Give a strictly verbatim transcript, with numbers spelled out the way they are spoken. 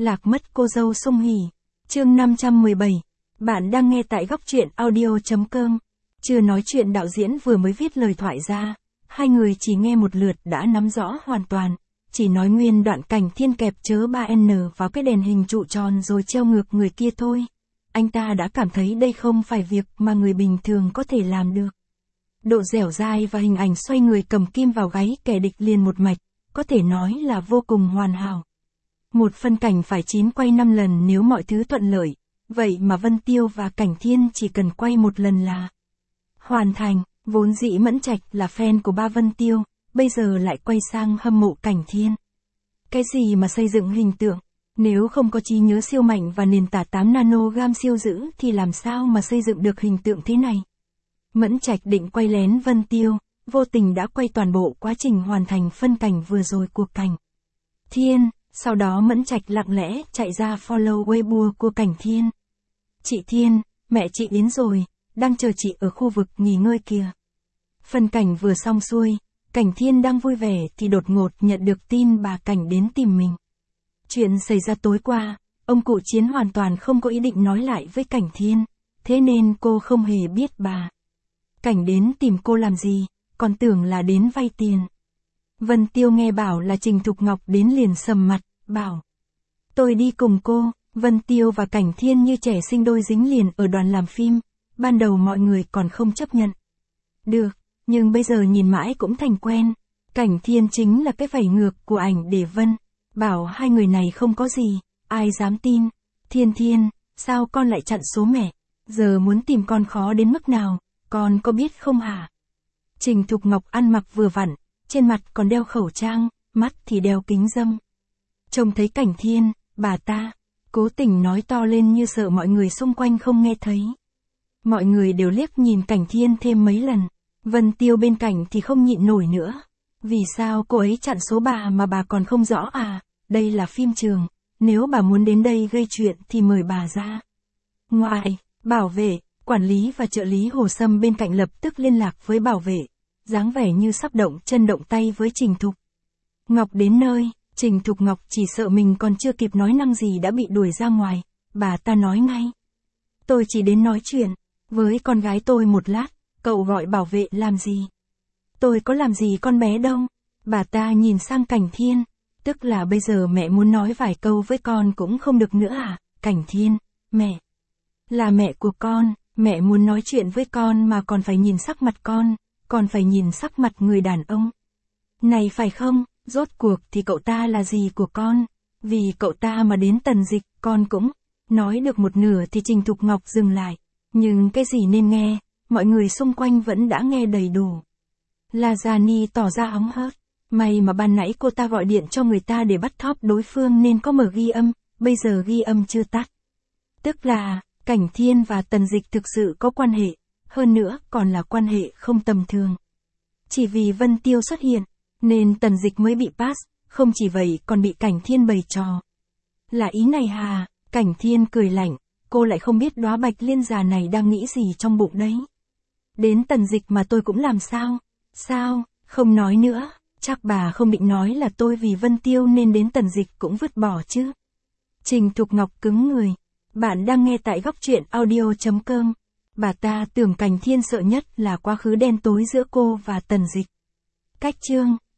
Lạc mất cô dâu Song Hỷ. Chương năm trăm mười bảy. Bạn đang nghe tại góc truyện audio.com. Chưa nói chuyện đạo diễn vừa mới viết lời thoại ra, hai người chỉ nghe một lượt đã nắm rõ hoàn toàn. Chỉ nói nguyên đoạn cảnh Thiên kẹp chớ ba N vào cái đèn hình trụ tròn rồi treo ngược người kia thôi. Anh ta đã cảm thấy đây không phải việc mà người bình thường có thể làm được. Độ dẻo dai và hình ảnh xoay người cầm kim vào gáy kẻ địch liền một mạch, có thể nói là vô cùng hoàn hảo. Một phân cảnh phải chín quay năm lần nếu mọi thứ thuận lợi, vậy mà Vân Tiêu và Cảnh Thiên chỉ cần quay một lần là hoàn thành. Vốn dĩ Mẫn Trạch là fan của ba Vân Tiêu, bây giờ lại quay sang hâm mộ Cảnh Thiên. Cái gì mà xây dựng hình tượng, nếu không có trí nhớ siêu mạnh và nền tảng tám nanogram siêu dữ thì làm sao mà xây dựng được hình tượng thế này. Mẫn Trạch định quay lén Vân Tiêu, vô tình đã quay toàn bộ quá trình hoàn thành phân cảnh vừa rồi của Cảnh Thiên, sau đó Mẫn Trạch lặng lẽ chạy ra follow Weibo của Cảnh Thiên. Chị Thiên, mẹ chị đến rồi, đang chờ chị ở khu vực nghỉ ngơi kìa. Phân cảnh vừa xong xuôi, Cảnh Thiên đang vui vẻ thì đột ngột nhận được tin bà Cảnh đến tìm mình. Chuyện xảy ra tối qua, ông cụ Chiến hoàn toàn không có ý định nói lại với Cảnh Thiên, thế nên cô không hề biết bà Cảnh đến tìm cô làm gì, còn tưởng là đến vay tiền. Vân Tiêu nghe bảo là Trình Thục Ngọc đến liền sầm mặt, bảo: tôi đi cùng cô. Vân Tiêu và Cảnh Thiên như trẻ sinh đôi dính liền ở đoàn làm phim, ban đầu mọi người còn không chấp nhận được, nhưng bây giờ nhìn mãi cũng thành quen. Cảnh Thiên chính là cái vảy ngược của ảnh để Vân bảo hai người này không có gì, ai dám tin. Thiên Thiên, sao con lại chặn số mẹ, giờ muốn tìm con khó đến mức nào, con có biết không hả? Trình Thục Ngọc ăn mặc vừa vặn, trên mặt còn đeo khẩu trang, mắt thì đeo kính râm. Trông thấy Cảnh Thiên, bà ta cố tình nói to lên như sợ mọi người xung quanh không nghe thấy. Mọi người đều liếc nhìn Cảnh Thiên thêm mấy lần. Vân Tiêu bên cạnh thì không nhịn nổi nữa. Vì sao cô ấy chặn số bà mà bà còn không rõ à? Đây là phim trường, nếu bà muốn đến đây gây chuyện thì mời bà ra ngoài. Bảo vệ, quản lý và trợ lý Hồ Sâm bên cạnh lập tức liên lạc với bảo vệ, dáng vẻ như sắp động chân động tay với Trình Thục Ngọc đến nơi. Trình Thục Ngọc chỉ sợ mình còn chưa kịp nói năng gì đã bị đuổi ra ngoài. Bà ta nói ngay: tôi chỉ đến nói chuyện với con gái tôi một lát, cậu gọi bảo vệ làm gì? Tôi có làm gì con bé đâu. Bà ta nhìn sang Cảnh Thiên, tức là bây giờ mẹ muốn nói vài câu với con cũng không được nữa à? Cảnh Thiên, mẹ là mẹ của con, mẹ muốn nói chuyện với con mà còn phải nhìn sắc mặt con, còn phải nhìn sắc mặt người đàn ông này phải không? Rốt cuộc thì cậu ta là gì của con? Vì cậu ta mà đến Tần Dịch, con cũng nói được một nửa thì Trình Thục Ngọc dừng lại. Nhưng cái gì nên nghe, mọi người xung quanh vẫn đã nghe đầy đủ. La Giani tỏ ra hóng hớt. May mà ban nãy cô ta gọi điện cho người ta để bắt thóp đối phương nên có mở ghi âm, bây giờ ghi âm chưa tắt. Tức là, Cảnh Thiên và Tần Dịch thực sự có quan hệ, hơn nữa còn là quan hệ không tầm thường. Chỉ vì Vân Tiêu xuất hiện, nên Tần Dịch mới bị pass, không chỉ vậy còn bị Cảnh Thiên bày trò. Là ý này hà? Cảnh Thiên cười lạnh, cô lại không biết đóa bạch liên già này đang nghĩ gì trong bụng đấy. Đến Tần Dịch mà tôi cũng làm sao? Sao, không nói nữa, chắc bà không định nói là tôi vì Vân Tiêu nên đến Tần Dịch cũng vứt bỏ chứ. Trình Thục Ngọc cứng người. Bạn đang nghe tại góc truyện audio.com. Bà ta tưởng Cảnh Thiên sợ nhất là quá khứ đen tối giữa cô và Tần Dịch. Cách chương